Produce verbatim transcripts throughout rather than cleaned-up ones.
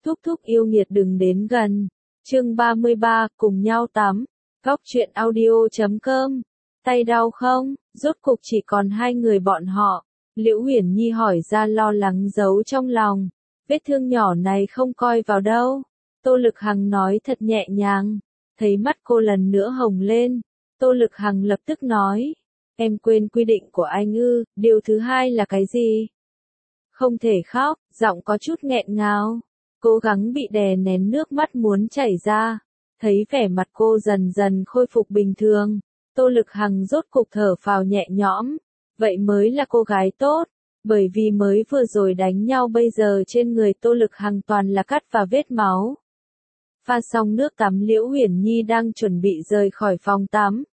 Thúc thúc yêu nghiệt đừng đến gần. Chương ba mươi ba, cùng nhau tắm. Góc truyện audio chấm com. Tay đau không? Rốt cục chỉ còn hai người bọn họ. Liễu Huyền Nhi hỏi ra lo lắng giấu trong lòng. Vết thương nhỏ này không coi vào đâu. Tô Lực Hằng nói thật nhẹ nhàng. Thấy mắt cô lần nữa hồng lên. Tô Lực Hằng lập tức nói. Em quên quy định của anh ư, điều thứ hai là cái gì? Không thể khóc, giọng có chút nghẹn ngào. Cố gắng bị đè nén nước mắt muốn chảy ra. Thấy vẻ mặt cô dần dần khôi phục bình thường. Tô Lực Hằng rốt cục thở phào nhẹ nhõm. Vậy mới là cô gái tốt. Bởi vì mới vừa rồi đánh nhau bây giờ trên người Tô Lực Hằng toàn là cắt và vết máu. Pha xong nước tắm Liễu Huyền Nhi đang chuẩn bị rời khỏi phòng tắm.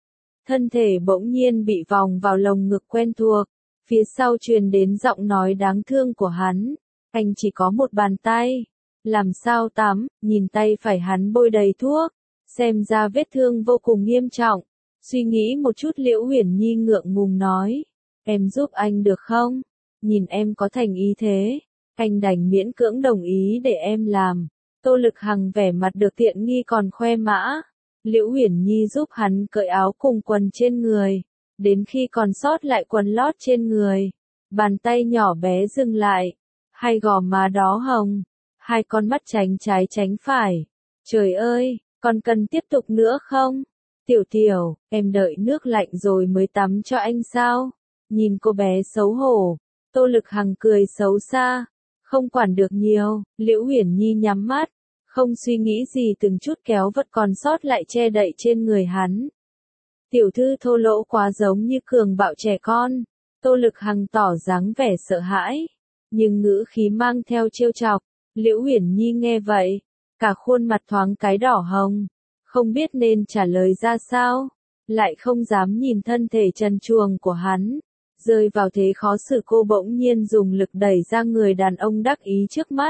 Thân thể bỗng nhiên bị vòng vào lồng ngực quen thuộc. Phía sau truyền đến giọng nói đáng thương của hắn. Anh chỉ có một bàn tay. Làm sao tắm, nhìn tay phải hắn bôi đầy thuốc. Xem ra vết thương vô cùng nghiêm trọng. Suy nghĩ một chút Liễu Huyền Nhi ngượng ngùng nói. Em giúp anh được không? Nhìn em có thành ý thế. Anh đành miễn cưỡng đồng ý để em làm. Tô Lực Hằng vẻ mặt được tiện nghi còn khoe mã. Liễu Huyền Nhi giúp hắn cởi áo cùng quần trên người. Đến khi còn sót lại quần lót trên người. Bàn tay nhỏ bé dừng lại. Hai gò má đó hồng. Hai con mắt tránh trái tránh phải. Trời ơi, còn cần tiếp tục nữa không? Tiểu Tiểu, em đợi nước lạnh rồi mới tắm cho anh sao? Nhìn cô bé xấu hổ. Tô Lực Hằng cười xấu xa. Không quản được nhiều, Liễu Huyền Nhi nhắm mắt. Không suy nghĩ gì từng chút kéo vật còn sót lại che đậy trên người hắn. Tiểu thư thô lỗ quá giống như cường bạo trẻ con. Tô Lực Hằng tỏ dáng vẻ sợ hãi. Nhưng ngữ khí mang theo trêu chọc. Liễu Huyền Nhi nghe vậy. Cả khuôn mặt thoáng cái đỏ hồng. Không biết nên trả lời ra sao. Lại không dám nhìn thân thể trần truồng của hắn. Rơi vào thế khó xử cô bỗng nhiên dùng lực đẩy ra người đàn ông đắc ý trước mắt.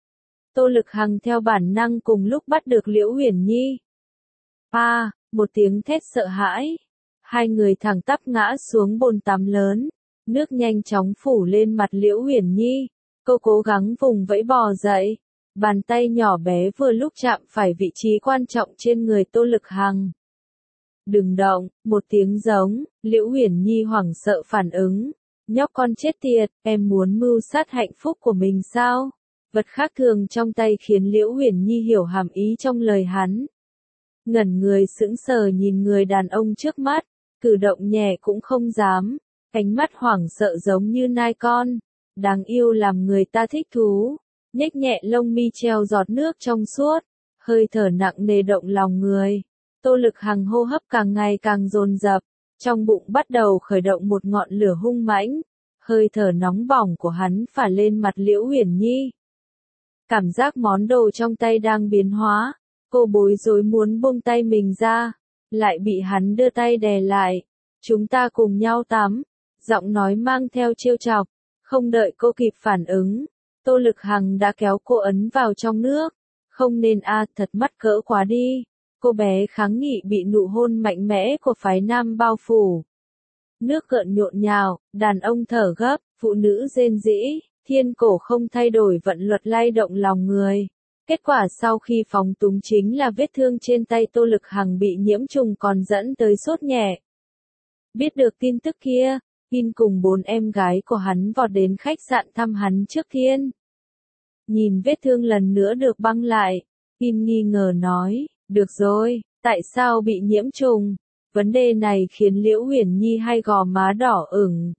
Tô Lực Hằng theo bản năng cùng lúc bắt được Liễu Huyền Nhi. A, à, một tiếng thét sợ hãi. Hai người thẳng tắp ngã xuống bồn tắm lớn. Nước nhanh chóng phủ lên mặt Liễu Huyền Nhi. Cô cố gắng vùng vẫy bò dậy. Bàn tay nhỏ bé vừa lúc chạm phải vị trí quan trọng trên người Tô Lực Hằng. Đừng động, một tiếng giống, Liễu Huyền Nhi hoảng sợ phản ứng. Nhóc con chết tiệt, em muốn mưu sát hạnh phúc của mình sao? Vật khác thường trong tay khiến Liễu Huyền Nhi hiểu hàm ý trong lời hắn. Ngẩn người sững sờ nhìn người đàn ông trước mắt, cử động nhẹ cũng không dám, ánh mắt hoảng sợ giống như nai con, đáng yêu làm người ta thích thú, nhếch nhẹ lông mi treo giọt nước trong suốt, hơi thở nặng nề động lòng người. Tô Lực Hằng hô hấp càng ngày càng dồn dập, trong bụng bắt đầu khởi động một ngọn lửa hung mãnh, hơi thở nóng bỏng của hắn phả lên mặt Liễu Huyền Nhi. Cảm giác món đồ trong tay đang biến hóa, cô bối rối muốn buông tay mình ra, lại bị hắn đưa tay đè lại. Chúng ta cùng nhau tắm, giọng nói mang theo trêu chọc, không đợi cô kịp phản ứng. Tô Lực Hằng đã kéo cô ấn vào trong nước, không nên a, à, thật mắc cỡ quá đi. Cô bé kháng nghị bị nụ hôn mạnh mẽ của phái nam bao phủ. Nước gợn nhộn nhào, đàn ông thở gấp, phụ nữ rên rỉ. Thiên cổ không thay đổi vận luật lay động lòng người. Kết quả sau khi phóng túng chính là vết thương trên tay Tô Lực Hằng bị nhiễm trùng còn dẫn tới sốt nhẹ. Biết được tin tức kia, Hin cùng bốn em gái của hắn vọt đến khách sạn thăm hắn trước tiên. Nhìn vết thương lần nữa được băng lại, Hin nghi ngờ nói, được rồi, tại sao bị nhiễm trùng? Vấn đề này khiến Liễu Huyền Nhi hai gò má đỏ ửng.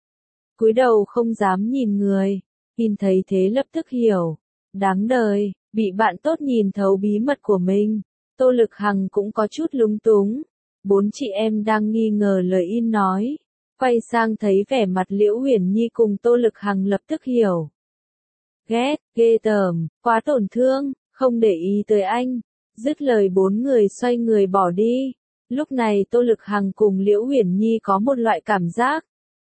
Cúi đầu không dám nhìn người. Hin thấy thế lập tức hiểu. Đáng đời, bị bạn tốt nhìn thấu bí mật của mình. Tô Lực Hằng cũng có chút lúng túng. Bốn chị em đang nghi ngờ lời In nói. Quay sang thấy vẻ mặt Liễu Huyền Nhi cùng Tô Lực Hằng lập tức hiểu. Ghét, ghê tởm, quá tổn thương, không để ý tới anh. Dứt lời bốn người xoay người bỏ đi. Lúc này Tô Lực Hằng cùng Liễu Huyền Nhi có một loại cảm giác.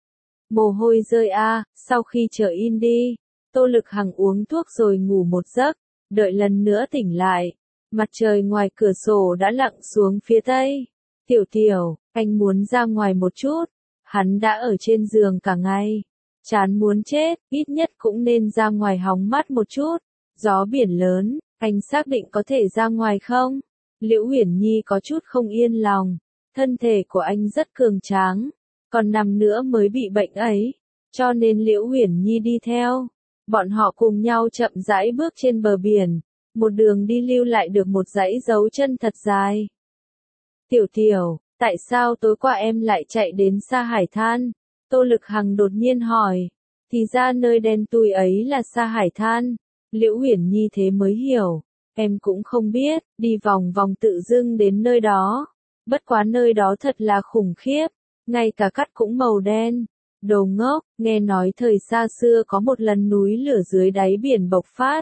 Mồ hôi rơi a, à, sau khi chờ In đi, Tô Lực Hằng uống thuốc rồi ngủ một giấc, đợi lần nữa tỉnh lại, mặt trời ngoài cửa sổ đã lặn xuống phía tây. Tiểu Tiểu, anh muốn ra ngoài một chút, hắn đã ở trên giường cả ngày, chán muốn chết, ít nhất cũng nên ra ngoài hóng mát một chút. Gió biển lớn, anh xác định có thể ra ngoài không? Liễu Uyển Nhi có chút không yên lòng, thân thể của anh rất cường tráng, còn năm nữa mới bị bệnh ấy, cho nên Liễu Uyển Nhi đi theo. Bọn họ cùng nhau chậm rãi bước trên bờ biển, một đường đi lưu lại được một dãy dấu chân thật dài. Tiểu Tiểu, tại sao tối qua em lại chạy đến Sa Hải Than? Tô Lực Hằng đột nhiên hỏi. Thì ra nơi đen thui ấy là Sa Hải Than. Liễu Uyển Nhi thế mới hiểu. Em cũng không biết, đi vòng vòng tự dưng đến nơi đó. Bất quá nơi đó thật là khủng khiếp, ngay cả cát cũng màu đen. Đồ ngốc, nghe nói thời xa xưa có một lần núi lửa dưới đáy biển bộc phát.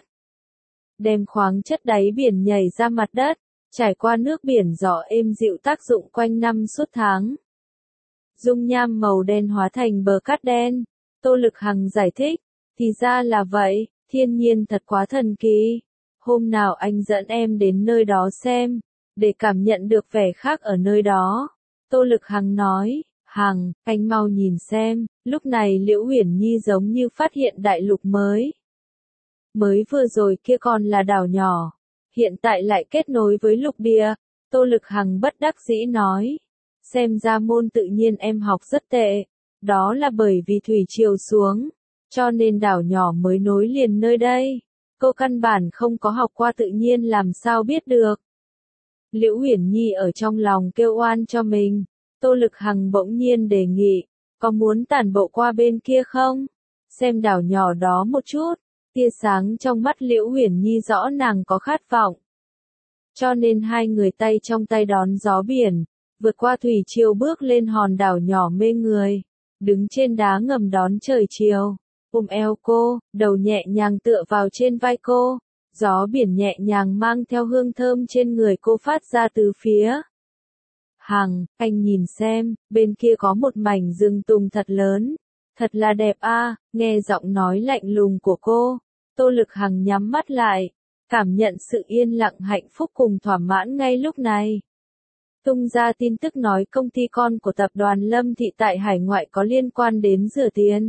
Đem khoáng chất đáy biển nhảy ra mặt đất, trải qua nước biển gió êm dịu tác dụng quanh năm suốt tháng. Dung nham màu đen hóa thành bờ cát đen. Tô Lực Hằng giải thích, thì ra là vậy, thiên nhiên thật quá thần kỳ. Hôm nào anh dẫn em đến nơi đó xem, để cảm nhận được vẻ khác ở nơi đó. Tô Lực Hằng nói, Hằng, anh mau nhìn xem, lúc này Liễu Uyển Nhi giống như phát hiện đại lục mới. Mới vừa rồi kia còn là đảo nhỏ, hiện tại lại kết nối với lục địa. Tô Lực Hằng bất đắc dĩ nói, xem ra môn tự nhiên em học rất tệ, đó là bởi vì thủy triều xuống, cho nên đảo nhỏ mới nối liền nơi đây. Cô căn bản không có học qua tự nhiên làm sao biết được. Liễu Uyển Nhi ở trong lòng kêu oan cho mình. Tô Lực Hằng bỗng nhiên đề nghị, có muốn tản bộ qua bên kia không? Xem đảo nhỏ đó một chút. Tia sáng trong mắt Liễu Uyển Nhi rõ nàng có khát vọng. Cho nên hai người tay trong tay đón gió biển, vượt qua thủy triều bước lên hòn đảo nhỏ mê người, đứng trên đá ngầm đón trời chiều, ôm eo cô, đầu nhẹ nhàng tựa vào trên vai cô, gió biển nhẹ nhàng mang theo hương thơm trên người cô phát ra từ phía. Hằng, anh nhìn xem, bên kia có một mảnh rừng tùng thật lớn, thật là đẹp a. Nghe giọng nói lạnh lùng của cô, Tô Lực Hằng nhắm mắt lại, cảm nhận sự yên lặng hạnh phúc cùng thỏa mãn ngay lúc này. Tung ra tin tức nói công ty con của tập đoàn Lâm Thị tại hải ngoại có liên quan đến rửa tiền,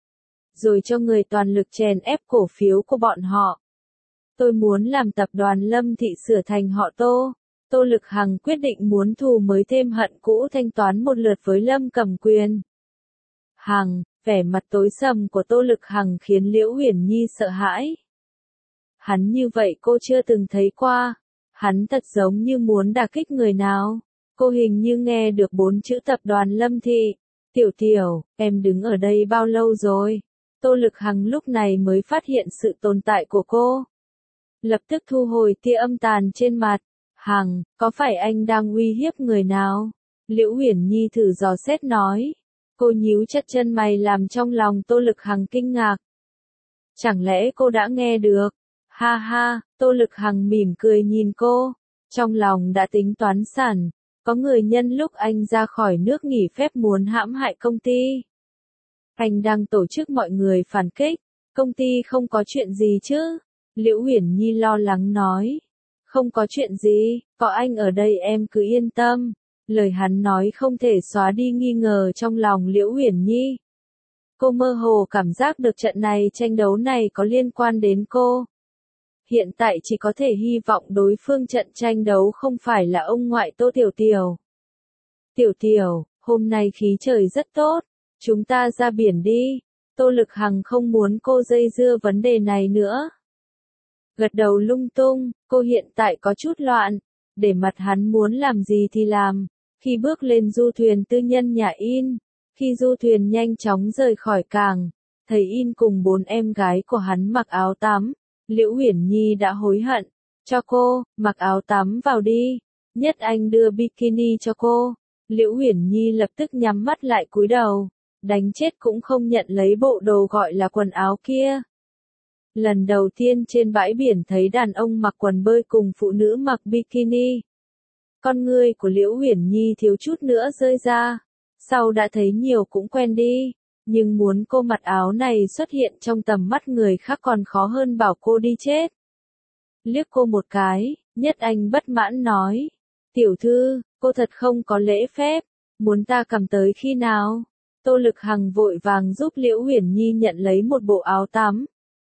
rồi cho người toàn lực chèn ép cổ phiếu của bọn họ. Tôi muốn làm tập đoàn Lâm Thị sửa thành họ Tô. Tô Lực Hằng quyết định muốn thù mới thêm hận cũ thanh toán một lượt với Lâm cầm quyền. Hằng, vẻ mặt tối sầm của Tô Lực Hằng khiến Liễu Uyển Nhi sợ hãi. Hắn như vậy cô chưa từng thấy qua. Hắn thật giống như muốn đả kích người nào. Cô hình như nghe được bốn chữ tập đoàn Lâm Thị. Tiểu Tiểu, em đứng ở đây bao lâu rồi? Tô Lực Hằng lúc này mới phát hiện sự tồn tại của cô. Lập tức thu hồi tia âm tàn trên mặt. Hằng, có phải anh đang uy hiếp người nào? Liễu Uyển Nhi thử dò xét nói. Cô nhíu chặt chân mày làm trong lòng Tô Lực Hằng kinh ngạc. Chẳng lẽ cô đã nghe được? Ha ha, Tô Lực Hằng mỉm cười nhìn cô. Trong lòng đã tính toán sẵn, có người nhân lúc anh ra khỏi nước nghỉ phép muốn hãm hại công ty. Anh đang tổ chức mọi người phản kích, công ty không có chuyện gì chứ? Liễu Uyển Nhi lo lắng nói. Không có chuyện gì, có anh ở đây em cứ yên tâm. Lời hắn nói không thể xóa đi nghi ngờ trong lòng Liễu Uyển Nhi. Cô mơ hồ cảm giác được trận này tranh đấu này có liên quan đến cô. Hiện tại chỉ có thể hy vọng đối phương trận tranh đấu không phải là ông ngoại Tô Tiểu Tiểu. Tiểu Tiểu, hôm nay khí trời rất tốt, chúng ta ra biển đi. Tô Lực Hằng không muốn cô dây dưa vấn đề này nữa. Gật đầu lung tung, cô hiện tại có chút loạn, để mặt hắn muốn làm gì thì làm. Khi bước lên du thuyền tư nhân nhà In, khi du thuyền nhanh chóng rời khỏi cảng, thấy In cùng bốn em gái của hắn mặc áo tắm, Liễu Uyển Nhi đã hối hận. Cho cô, mặc áo tắm vào đi. Nhất Anh đưa bikini cho cô. Liễu Uyển Nhi lập tức nhắm mắt lại cúi đầu, đánh chết cũng không nhận lấy bộ đồ gọi là quần áo kia. Lần đầu tiên trên bãi biển thấy đàn ông mặc quần bơi cùng phụ nữ mặc bikini. Con ngươi của Liễu Uyển Nhi thiếu chút nữa rơi ra. Sau đã thấy nhiều cũng quen đi. Nhưng muốn cô mặc áo này xuất hiện trong tầm mắt người khác còn khó hơn bảo cô đi chết. Liếc cô một cái, Nhất Anh bất mãn nói. Tiểu thư, cô thật không có lễ phép. Muốn ta cầm tới khi nào? Tô Lực Hằng vội vàng giúp Liễu Uyển Nhi nhận lấy một bộ áo tắm.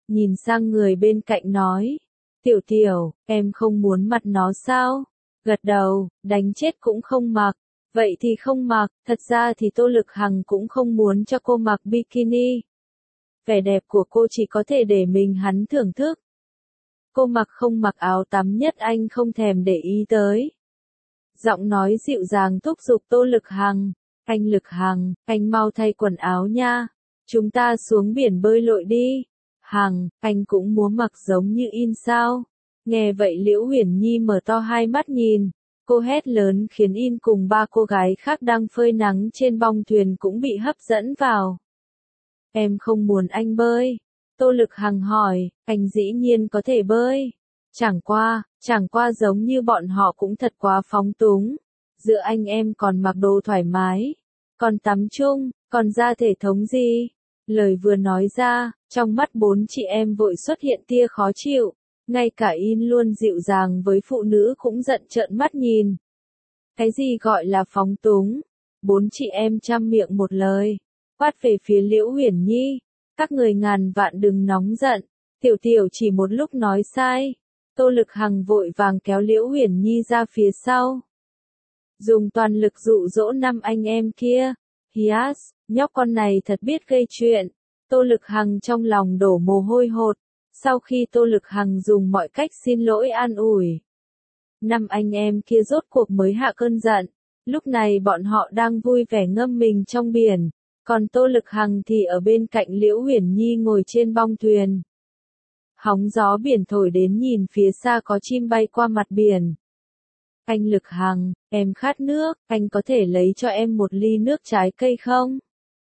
nhìn sang người bên cạnh nói. Tiểu Tiểu, em không muốn mặt nó sao? Gật đầu, đánh chết cũng không mặc. Vậy thì không mặc, thật ra thì Tô Lực Hằng cũng không muốn cho cô mặc bikini. Vẻ đẹp của cô chỉ có thể để mình hắn thưởng thức. Cô mặc không mặc áo tắm nhất anh không thèm để ý tới. Giọng nói dịu dàng thúc giục Tô Lực Hằng. Anh Lực Hằng, anh mau thay quần áo nha. Chúng ta xuống biển bơi lội đi. Hằng, anh cũng muốn mặc giống như In sao? Nghe vậy Liễu Huyền Nhi mở to hai mắt nhìn. Cô hét lớn khiến In cùng ba cô gái khác đang phơi nắng trên bong thuyền cũng bị hấp dẫn vào. Em không muốn anh bơi. Tô Lực Hằng hỏi, anh dĩ nhiên có thể bơi. Chẳng qua, chẳng qua giống như bọn họ cũng thật quá phóng túng. Giữa anh em còn mặc đồ thoải mái. Còn tắm chung, còn ra thể thống gì? Lời vừa nói ra, trong mắt bốn chị em vội xuất hiện tia khó chịu. Ngay cả In luôn dịu dàng với phụ nữ cũng giận trợn mắt nhìn. Cái gì gọi là phóng túng? Bốn chị em trăm miệng một lời. Quát về phía Liễu Huyền Nhi. Các người ngàn vạn đừng nóng giận. Tiểu Tiểu chỉ một lúc nói sai. Tô Lực Hằng vội vàng kéo Liễu Huyền Nhi ra phía sau. Dùng toàn lực dụ dỗ năm anh em kia. Hias, nhóc con này thật biết gây chuyện. Tô Lực Hằng trong lòng đổ mồ hôi hột. Sau khi Tô Lực Hằng dùng mọi cách xin lỗi an ủi. Năm anh em kia rốt cuộc mới hạ cơn giận. Lúc này bọn họ đang vui vẻ ngâm mình trong biển. Còn Tô Lực Hằng thì ở bên cạnh Liễu Huyền Nhi ngồi trên bong thuyền. Hóng gió biển thổi đến nhìn phía xa có chim bay qua mặt biển. Anh Lực Hằng, em khát nước, anh có thể lấy cho em một ly nước trái cây không?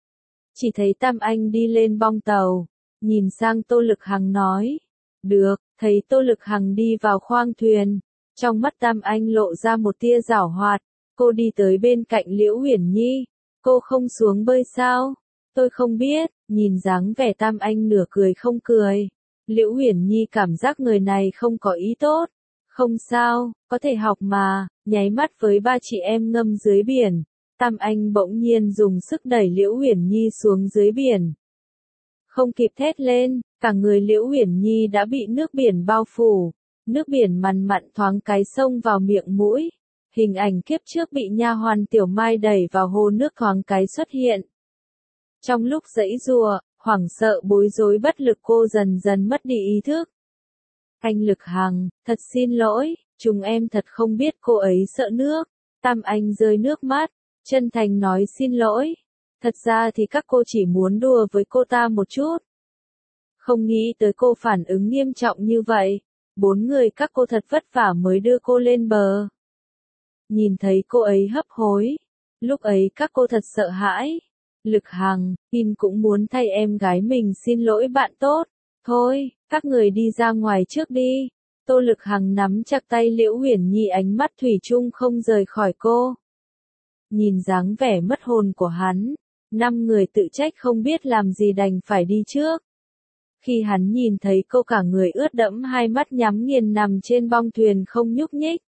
Chỉ thấy Tam Anh đi lên bong tàu, nhìn sang Tô Lực Hằng nói. Được, thấy Tô Lực Hằng đi vào khoang thuyền. Trong mắt Tam Anh lộ ra một tia giảo hoạt. Cô đi tới bên cạnh Liễu Huyền Nhi. Cô không xuống bơi sao? Tôi không biết, nhìn dáng vẻ Tam Anh nửa cười không cười. Liễu Huyền Nhi cảm giác người này không có ý tốt. Không sao, có thể học mà, nháy mắt với ba chị em ngâm dưới biển. Tam Anh bỗng nhiên dùng sức đẩy Liễu Huyền Nhi xuống dưới biển. Không kịp thét lên, cả người Liễu Huyền Nhi đã bị nước biển bao phủ. Nước biển mằn mặn thoáng cái xông vào miệng mũi. Hình ảnh kiếp trước bị nha hoàn Tiểu Mai đẩy vào hồ nước thoáng cái xuất hiện. Trong lúc giãy giụa, hoảng sợ bối rối bất lực cô dần dần mất đi ý thức. Anh Lực Hằng, thật xin lỗi, chúng em thật không biết cô ấy sợ nước. Tam Anh rơi nước mắt, chân thành nói xin lỗi. Thật ra thì các cô chỉ muốn đùa với cô ta một chút. Không nghĩ tới cô phản ứng nghiêm trọng như vậy. Bốn người các cô thật vất vả mới đưa cô lên bờ. Nhìn thấy cô ấy hấp hối. Lúc ấy các cô thật sợ hãi. Lực Hằng, In cũng muốn thay em gái mình xin lỗi bạn tốt. Thôi, các người đi ra ngoài trước đi. Tô Lực Hằng nắm chặt tay Liễu Huyền Nhi, ánh mắt thủy chung không rời khỏi cô. Nhìn dáng vẻ mất hồn của hắn, năm người tự trách không biết làm gì đành phải đi trước. Khi hắn nhìn thấy cô cả người ướt đẫm, hai mắt nhắm nghiền nằm trên bong thuyền không nhúc nhích.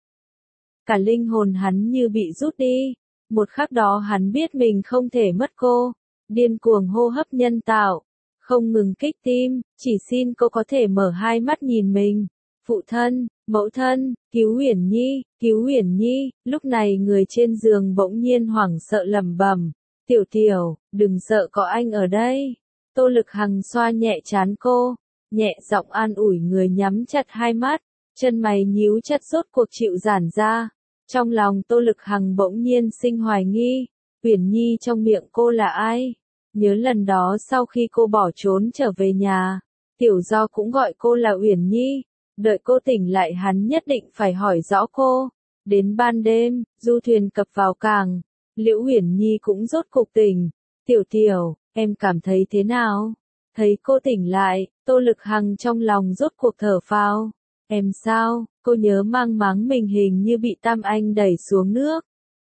Cả linh hồn hắn như bị rút đi. Một khắc đó hắn biết mình không thể mất cô. Điên cuồng hô hấp nhân tạo. Không ngừng kích tim, chỉ xin cô có thể mở hai mắt nhìn mình. Phụ thân, mẫu thân, cứu Huyền Nhi, cứu Huyền Nhi. Lúc này người trên giường bỗng nhiên hoảng sợ lẩm bẩm. Tiểu Tiểu, đừng sợ, có anh ở đây. Tô Lực Hằng xoa nhẹ trán cô, nhẹ giọng an ủi người nhắm chặt hai mắt, chân mày nhíu chặt rốt cuộc chịu giãn ra. Trong lòng Tô Lực Hằng bỗng nhiên sinh hoài nghi, Huyền Nhi trong miệng cô là ai? Nhớ lần đó sau khi cô bỏ trốn trở về nhà, Tiểu Do cũng gọi cô là Huyền Nhi, đợi cô tỉnh lại hắn nhất định phải hỏi rõ cô. Đến ban đêm, du thuyền cập vào cảng, Liễu Huyền Nhi cũng rốt cục tỉnh. Tiểu Tiểu, em cảm thấy thế nào? Thấy cô tỉnh lại, Tô Lực Hằng trong lòng rốt cuộc thở phào. Em sao? Cô nhớ mang máng mình hình như bị Tam Anh đẩy xuống nước.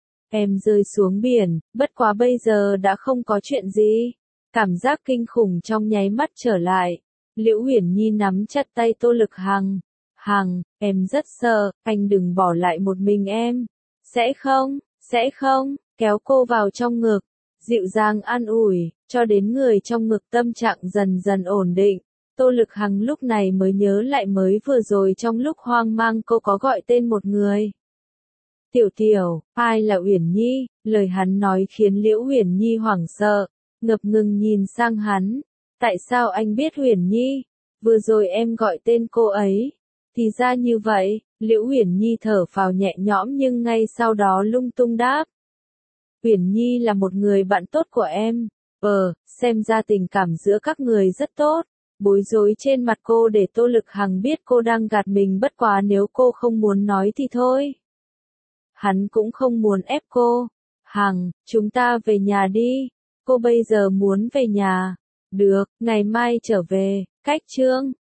Em rơi xuống biển, bất quá bây giờ đã không có chuyện gì. Cảm giác kinh khủng trong nháy mắt trở lại. Liễu Huyền Nhi nắm chặt tay Tô Lực Hằng. Hằng, em rất sợ, anh đừng bỏ lại một mình em. Sẽ không, sẽ không, kéo cô vào trong ngực. Dịu dàng an ủi, cho đến người trong ngực tâm trạng dần dần ổn định. Tô Lực Hằng lúc này mới nhớ lại mới vừa rồi trong lúc hoang mang cô có gọi tên một người. Tiểu Tiểu, ai là Uyển Nhi? Lời hắn nói khiến Liễu Uyển Nhi hoảng sợ, ngập ngừng nhìn sang hắn. Tại sao anh biết Uyển Nhi? Vừa rồi em gọi tên cô ấy. Thì ra như vậy, Liễu Uyển Nhi thở phào nhẹ nhõm nhưng ngay sau đó lung tung đáp. Uyển Nhi là một người bạn tốt của em. Ờ, xem ra tình cảm giữa các người rất tốt. Bối rối trên mặt cô để Tô Lực Hằng biết cô đang gạt mình, bất quá nếu cô không muốn nói thì thôi. Hắn cũng không muốn ép cô. Hằng, chúng ta về nhà đi. Cô bây giờ muốn về nhà. Được, ngày mai trở về. Cách chương